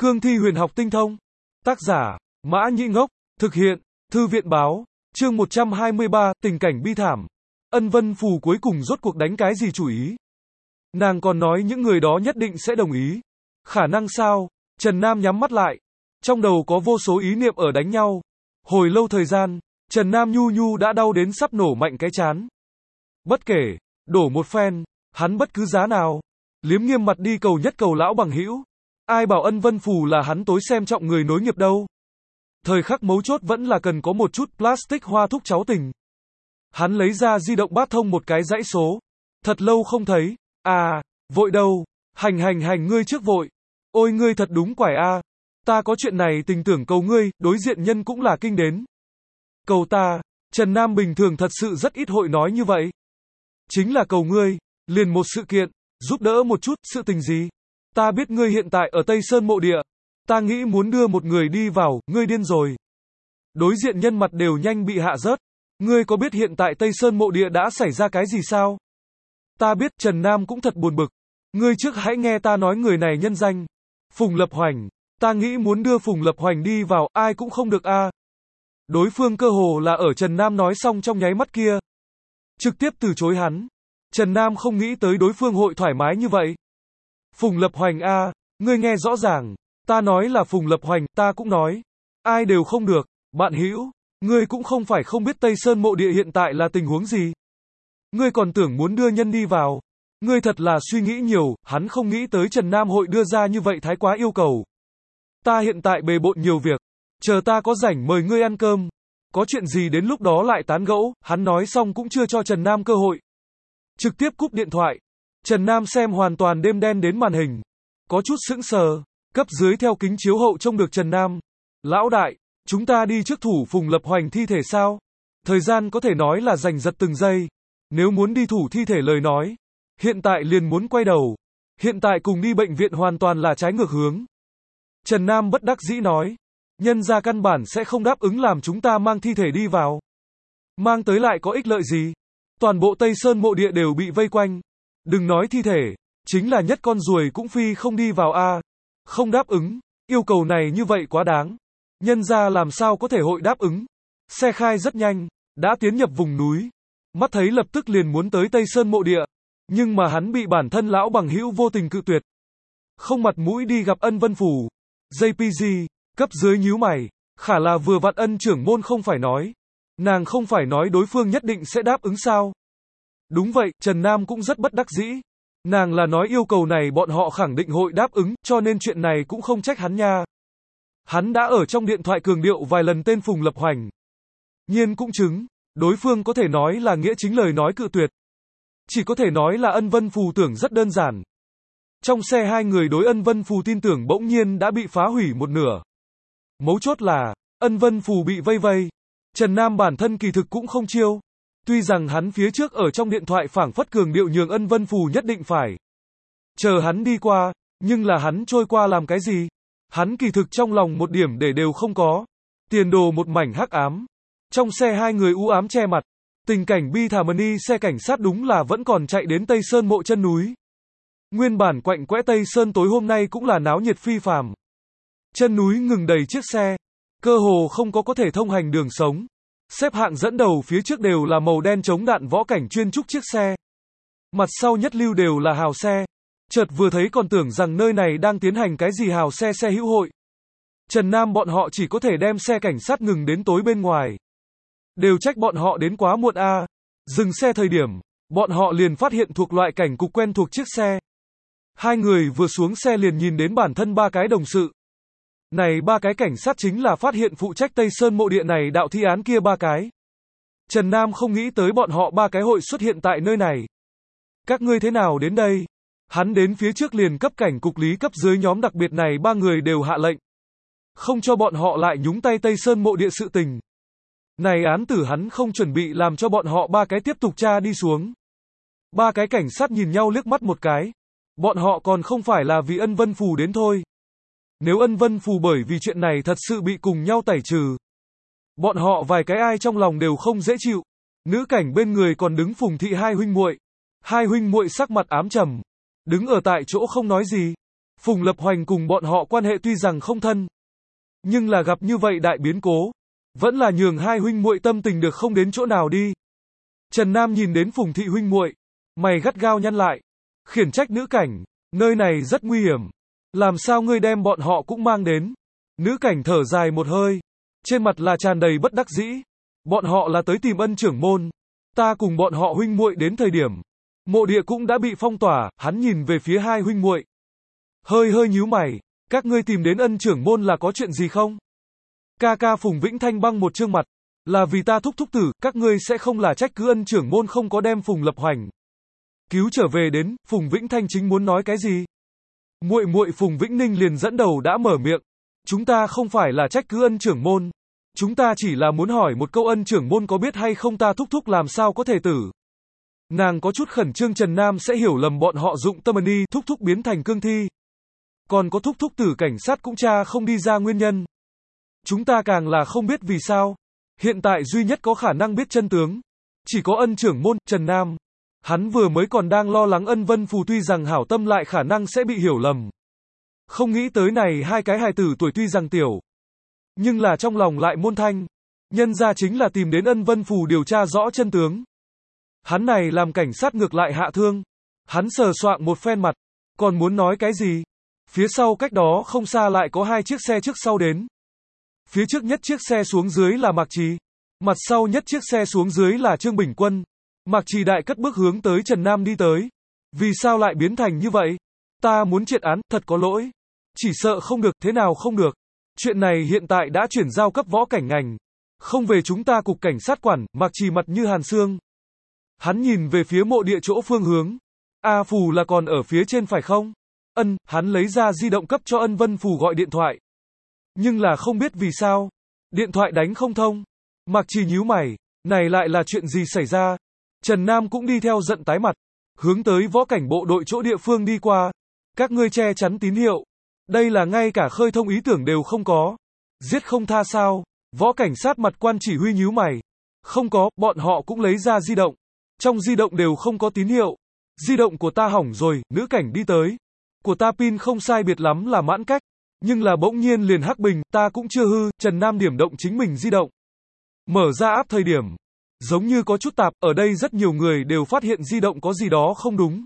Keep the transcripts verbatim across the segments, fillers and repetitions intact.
Cương thi huyền học tinh thông. Tác giả, Mã Nhĩ Ngốc. Thực hiện, Thư viện báo. Chương một trăm hai mươi ba, tình cảnh bi thảm. Ân Vân Phù cuối cùng rốt cuộc đánh cái gì chủ ý? Nàng còn nói những người đó nhất định sẽ đồng ý. Khả năng sao? Trần Nam nhắm mắt lại. Trong đầu có vô số ý niệm ở đánh nhau. Hồi lâu thời gian, Trần Nam nhu nhu đã đau đến sắp nổ mạnh cái chán. Bất kể, đổ một phen, hắn bất cứ giá nào. Liếm nghiêm mặt đi cầu nhất cầu lão bằng hữu. Ai bảo Ân Vân Phù là hắn tối xem trọng người nối nghiệp đâu. Thời khắc mấu chốt vẫn là cần có một chút plastic hoa thúc cháu tình. Hắn lấy ra di động bát thông một cái dãy số. Thật lâu không thấy. À, vội đâu. Hành hành hành ngươi trước vội. Ôi ngươi thật đúng quải a. Ta có chuyện này tình tưởng cầu ngươi, đối diện nhân cũng là kinh đến. Cầu ta, Trần Nam bình thường thật sự rất ít hội nói như vậy. Chính là cầu ngươi, liền một sự kiện, giúp đỡ một chút, sự tình gì? Ta biết ngươi hiện tại ở Tây Sơn mộ địa. Ta nghĩ muốn đưa một người đi vào, ngươi điên rồi. Đối diện nhân mặt đều nhanh bị hạ rớt. Ngươi có biết hiện tại Tây Sơn mộ địa đã xảy ra cái gì sao? Ta biết, Trần Nam cũng thật buồn bực. Ngươi trước hãy nghe ta nói người này nhân danh. Phùng Lập Hoành. Ta nghĩ muốn đưa Phùng Lập Hoành đi vào, ai cũng không được a. Đối phương cơ hồ là ở Trần Nam nói xong trong nháy mắt kia. Trực tiếp từ chối hắn. Trần Nam không nghĩ tới đối phương hội thoải mái như vậy. Phùng Lập Hoành a, ngươi nghe rõ ràng. Ta nói là Phùng Lập Hoành, ta cũng nói. Ai đều không được. Bạn hữu, ngươi cũng không phải không biết Tây Sơn mộ địa hiện tại là tình huống gì. Ngươi còn tưởng muốn đưa nhân đi vào. Ngươi thật là suy nghĩ nhiều, hắn không nghĩ tới Trần Nam hội đưa ra như vậy thái quá yêu cầu. Ta hiện tại bề bộn nhiều việc. Chờ ta có rảnh mời ngươi ăn cơm. Có chuyện gì đến lúc đó lại tán gẫu, hắn nói xong cũng chưa cho Trần Nam cơ hội. Trực tiếp cúp điện thoại. Trần Nam xem hoàn toàn đêm đen đến màn hình. Có chút sững sờ. Cấp dưới theo kính chiếu hậu trông được Trần Nam. Lão đại, chúng ta đi trước thủ Phùng Lập Hoành thi thể sao? Thời gian có thể nói là giành giật từng giây. Nếu muốn đi thủ thi thể lời nói. Hiện tại liền muốn quay đầu. Hiện tại cùng đi bệnh viện hoàn toàn là trái ngược hướng. Trần Nam bất đắc dĩ nói. Nhân ra căn bản sẽ không đáp ứng làm chúng ta mang thi thể đi vào. Mang tới lại có ích lợi gì? Toàn bộ Tây Sơn mộ địa đều bị vây quanh. Đừng nói thi thể. Chính là nhất con ruồi cũng phi không đi vào a. Không đáp ứng. Yêu cầu này như vậy quá đáng. Nhân ra làm sao có thể hội đáp ứng. Xe khai rất nhanh. Đã tiến nhập vùng núi. Mắt thấy lập tức liền muốn tới Tây Sơn mộ địa. Nhưng mà hắn bị bản thân lão bằng hữu vô tình cự tuyệt. Không mặt mũi đi gặp Ân Vân Phù. gi pê giê, cấp dưới nhíu mày. Khả là vừa vặn Ân trưởng môn không phải nói. Nàng không phải nói đối phương nhất định sẽ đáp ứng sao. Đúng vậy, Trần Nam cũng rất bất đắc dĩ. Nàng là nói yêu cầu này bọn họ khẳng định hội đáp ứng, cho nên chuyện này cũng không trách hắn nha. Hắn đã ở trong điện thoại cường điệu vài lần tên Phùng Lập Hoành. Nhiên cũng chứng, đối phương có thể nói là nghĩa chính lời nói cự tuyệt. Chỉ có thể nói là Ân Vân Phù tưởng rất đơn giản. Trong xe hai người đối Ân Vân Phù tin tưởng bỗng nhiên đã bị phá hủy một nửa. Mấu chốt là, Ân Vân Phù bị vây vây. Trần Nam bản thân kỳ thực cũng không chiêu. Tuy rằng hắn phía trước ở trong điện thoại phảng phất cường điệu nhường Ân Vân Phù nhất định phải chờ hắn đi qua, nhưng là hắn trôi qua làm cái gì? Hắn kỳ thực trong lòng một điểm để đều không có. Tiền đồ một mảnh hắc ám. Trong xe hai người u ám che mặt. Tình cảnh bi thảm đi xe cảnh sát đúng là vẫn còn chạy đến Tây Sơn mộ chân núi. Nguyên bản quạnh quẽ Tây Sơn tối hôm nay cũng là náo nhiệt phi phàm. Chân núi ngừng đầy chiếc xe. Cơ hồ không có có thể thông hành đường sống. Xếp hạng dẫn đầu phía trước đều là màu đen chống đạn võ cảnh chuyên trúc chiếc xe. Mặt sau nhất lưu đều là hào xe. Chợt vừa thấy còn tưởng rằng nơi này đang tiến hành cái gì hào xe xe hữu hội. Trần Nam bọn họ chỉ có thể đem xe cảnh sát ngừng đến tối bên ngoài. Đều trách bọn họ đến quá muộn a. À. Dừng xe thời điểm, bọn họ liền phát hiện thuộc loại cảnh cục quen thuộc chiếc xe. Hai người vừa xuống xe liền nhìn đến bản thân ba cái đồng sự. Này ba cái cảnh sát chính là phát hiện phụ trách Tây Sơn mộ địa này đạo thi án kia ba cái. Trần Nam không nghĩ tới bọn họ ba cái hội xuất hiện tại nơi này. Các ngươi thế nào đến đây? Hắn đến phía trước liền cấp cảnh cục lý cấp dưới nhóm đặc biệt này ba người đều hạ lệnh. Không cho bọn họ lại nhúng tay Tây Sơn mộ địa sự tình. Này án tử hắn không chuẩn bị làm cho bọn họ ba cái tiếp tục tra đi xuống. Ba cái cảnh sát nhìn nhau liếc mắt một cái. Bọn họ còn không phải là vì Ân Vân Phù đến thôi. Nếu Ân Vân Phù bởi vì chuyện này thật sự bị cùng nhau tẩy trừ. Bọn họ vài cái ai trong lòng đều không dễ chịu. Nữ cảnh bên người còn đứng Phùng thị hai huynh muội. Hai huynh muội sắc mặt ám trầm. Đứng ở tại chỗ không nói gì. Phùng Lập Hoành cùng bọn họ quan hệ tuy rằng không thân, nhưng là gặp như vậy đại biến cố, vẫn là nhường hai huynh muội tâm tình được không đến chỗ nào đi. Trần Nam nhìn đến Phùng thị huynh muội, mày gắt gao nhăn lại, khiển trách nữ cảnh, nơi này rất nguy hiểm, làm sao ngươi đem bọn họ cũng mang đến? Nữ cảnh thở dài một hơi, trên mặt là tràn đầy bất đắc dĩ, bọn họ là tới tìm ân trưởng môn, ta cùng bọn họ huynh muội đến thời điểm, mộ địa cũng đã bị phong tỏa, hắn nhìn về phía hai huynh muội, hơi hơi nhíu mày, các ngươi tìm đến ân trưởng môn là có chuyện gì không? Ca ca Phùng Vĩnh Thanh băng một trương mặt, là vì ta thúc thúc tử, các ngươi sẽ không là trách cứ ân trưởng môn không có đem Phùng Lập Hoành cứu trở về đến. Phùng Vĩnh Thanh chính muốn nói cái gì, muội muội Phùng Vĩnh Ninh liền dẫn đầu đã mở miệng, chúng ta không phải là trách cứ ân trưởng môn, chúng ta chỉ là muốn hỏi một câu, ân trưởng môn có biết hay không ta thúc thúc làm sao có thể tử. Nàng có chút khẩn trương Trần Nam sẽ hiểu lầm bọn họ dụng tâm ni thúc thúc biến thành cương thi, còn có thúc thúc tử cảnh sát cũng tra không đi ra nguyên nhân. Chúng ta càng là không biết vì sao. Hiện tại duy nhất có khả năng biết chân tướng, chỉ có ân trưởng môn, Trần Nam. Hắn vừa mới còn đang lo lắng ân vân phù tuy rằng hảo tâm lại khả năng sẽ bị hiểu lầm. Không nghĩ tới này hai cái hài tử tuổi tuy rằng tiểu, nhưng là trong lòng lại môn thanh. Nhân ra chính là tìm đến ân vân phù điều tra rõ chân tướng. Hắn này làm cảnh sát ngược lại hạ thương. Hắn sờ soạng một phen mặt, còn muốn nói cái gì? Phía sau cách đó không xa lại có hai chiếc xe trước sau đến. Phía trước nhất chiếc xe xuống dưới là Mạc Trì, mặt sau nhất chiếc xe xuống dưới là Trương Bình Quân. Mạc Trì đại cất bước hướng tới Trần Nam đi tới. Vì sao lại biến thành như vậy? Ta muốn triệt án, thật có lỗi. Chỉ sợ không được, thế nào không được? Chuyện này hiện tại đã chuyển giao cấp võ cảnh ngành, không về chúng ta cục cảnh sát quản. Mạc Trì mặt như hàn xương. Hắn nhìn về phía mộ địa chỗ phương hướng. A Phù là còn ở phía trên phải không? Ân, hắn lấy ra di động cấp cho ân vân Phù gọi điện thoại. Nhưng là không biết vì sao, điện thoại đánh không thông. Mạc Trì nhíu mày, này lại là chuyện gì xảy ra? Trần Nam cũng đi theo giận tái mặt, hướng tới võ cảnh bộ đội chỗ địa phương đi qua. Các ngươi che chắn tín hiệu, đây là ngay cả khơi thông ý tưởng đều không có. Giết không tha sao? Võ cảnh sát mặt quan chỉ huy nhíu mày. Không có, bọn họ cũng lấy ra di động. Trong di động đều không có tín hiệu. Di động của ta hỏng rồi, nữ cảnh đi tới. Của ta pin không sai biệt lắm là mãn cách. Nhưng là bỗng nhiên liền hắc bình, ta cũng chưa hư. Trần Nam điểm động chính mình di động. Mở ra áp thời điểm, giống như có chút tạp, ở đây rất nhiều người đều phát hiện di động có gì đó không đúng.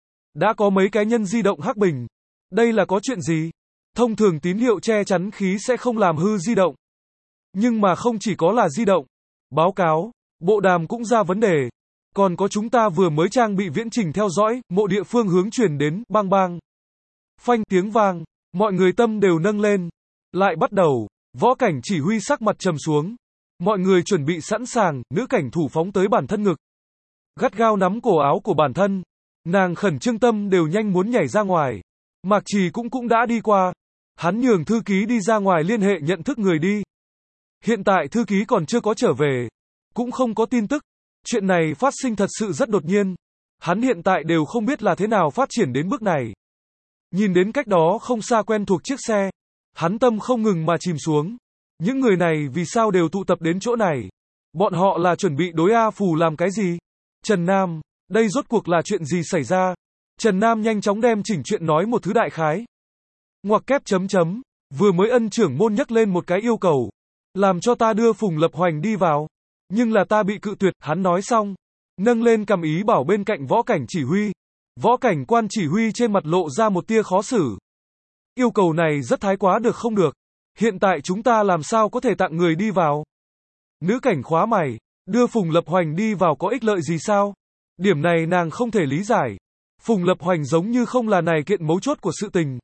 Đã có mấy cái nhân di động hắc bình. Đây là có chuyện gì? Thông thường tín hiệu che chắn khí sẽ không làm hư di động. Nhưng mà không chỉ có là di động. Báo cáo, bộ đàm cũng ra vấn đề. Còn có chúng ta vừa mới trang bị viễn trình theo dõi, mộ địa phương hướng truyền đến, bang bang. Phanh tiếng vang, mọi người tâm đều nâng lên. Lại bắt đầu, võ cảnh chỉ huy sắc mặt trầm xuống. Mọi người chuẩn bị sẵn sàng, nữ cảnh thủ phóng tới bản thân ngực. Gắt gao nắm cổ áo của bản thân. Nàng khẩn trương tâm đều nhanh muốn nhảy ra ngoài. Mạc Trì cũng cũng đã đi qua. Hắn nhường thư ký đi ra ngoài liên hệ nhận thức người đi. Hiện tại thư ký còn chưa có trở về. Cũng không có tin tức. Chuyện này phát sinh thật sự rất đột nhiên. Hắn hiện tại đều không biết là thế nào phát triển đến bước này. Nhìn đến cách đó không xa quen thuộc chiếc xe. Hắn tâm không ngừng mà chìm xuống. Những người này vì sao đều tụ tập đến chỗ này? Bọn họ là chuẩn bị đối A Phù làm cái gì? Trần Nam, đây rốt cuộc là chuyện gì xảy ra? Trần Nam nhanh chóng đem chỉnh chuyện nói một thứ đại khái. Ngoặc kép chấm chấm, vừa mới ân trưởng môn nhắc lên một cái yêu cầu. Làm cho ta đưa Phùng Lập Hoành đi vào. Nhưng là ta bị cự tuyệt, hắn nói xong. Nâng lên cầm ý bảo bên cạnh võ cảnh chỉ huy. Võ cảnh quan chỉ huy trên mặt lộ ra một tia khó xử. Yêu cầu này rất thái quá được không được. Hiện tại chúng ta làm sao có thể tặng người đi vào? Nữ cảnh khóa mày, đưa Phùng Lập Hoành đi vào có ích lợi gì sao? Điểm này nàng không thể lý giải. Phùng Lập Hoành giống như không là này kiện mấu chốt của sự tình.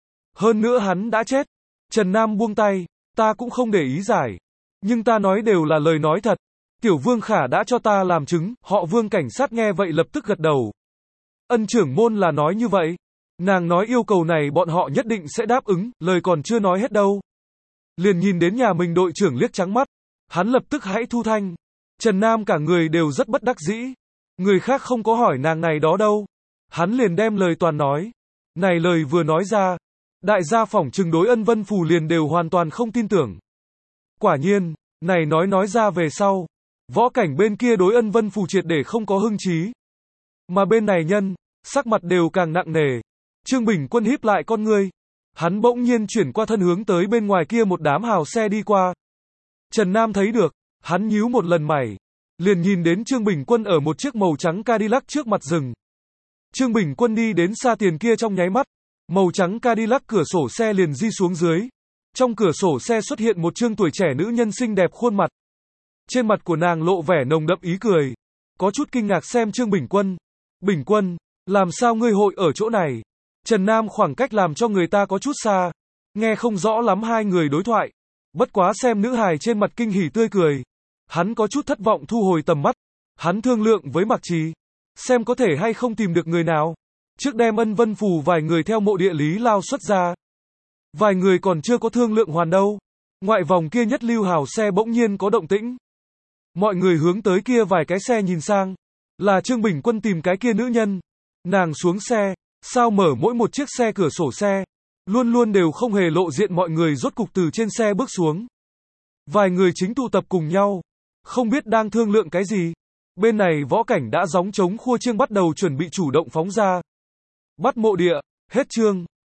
Hơn nữa hắn đã chết. Trần Nam buông tay, ta cũng không để ý giải. Nhưng ta nói đều là lời nói thật. Tiểu Vương Khả đã cho ta làm chứng, họ Vương cảnh sát nghe vậy lập tức gật đầu. Ân trưởng môn là nói như vậy. Nàng nói yêu cầu này bọn họ nhất định sẽ đáp ứng, lời còn chưa nói hết đâu. Liền nhìn đến nhà mình đội trưởng liếc trắng mắt. Hắn lập tức hãy thu thanh. Trần Nam cả người đều rất bất đắc dĩ. Người khác không có hỏi nàng này đó đâu. Hắn liền đem lời toàn nói. Này lời vừa nói ra. Đại gia phỏng chừng đối ân vân phù liền đều hoàn toàn không tin tưởng. Quả nhiên, này nói nói ra về sau. Võ cảnh bên kia đối ân vân phù triệt để không có hưng trí. Mà bên này nhân, sắc mặt đều càng nặng nề. Trương Bình Quân híp lại con ngươi. Hắn bỗng nhiên chuyển qua thân hướng tới bên ngoài kia một đám hào xe đi qua. Trần Nam thấy được, hắn nhíu một lần mày, liền nhìn đến Trương Bình Quân ở một chiếc màu trắng Cadillac trước mặt dừng. Trương Bình Quân đi đến xa tiền kia trong nháy mắt, màu trắng Cadillac cửa sổ xe liền di xuống dưới. Trong cửa sổ xe xuất hiện một trương tuổi trẻ nữ nhân xinh đẹp khuôn mặt. Trên mặt của nàng lộ vẻ nồng đậm ý cười, có chút kinh ngạc xem Trương Bình Quân. Bình Quân, làm sao ngươi hội ở chỗ này? Trần Nam khoảng cách làm cho người ta có chút xa, nghe không rõ lắm hai người đối thoại. Bất quá xem nữ hài trên mặt kinh hỉ tươi cười, hắn có chút thất vọng thu hồi tầm mắt. Hắn thương lượng với Mạc Trì, xem có thể hay không tìm được người nào, trước đem Ân Vân Phù vài người theo mộ địa Lý Lao xuất ra. Vài người còn chưa có thương lượng hoàn đâu. Ngoại vòng kia nhất lưu hào xe bỗng nhiên có động tĩnh. Mọi người hướng tới kia vài cái xe nhìn sang, là Trương Bình Quân tìm cái kia nữ nhân. Nàng xuống xe, sao mở mỗi một chiếc xe cửa sổ xe, luôn luôn đều không hề lộ diện. Mọi người rốt cục từ trên xe bước xuống. Vài người chính tụ tập cùng nhau, không biết đang thương lượng cái gì. Bên này võ cảnh đã gióng trống khua chiêng bắt đầu chuẩn bị chủ động phóng ra. Bắt mộ địa, hết chương.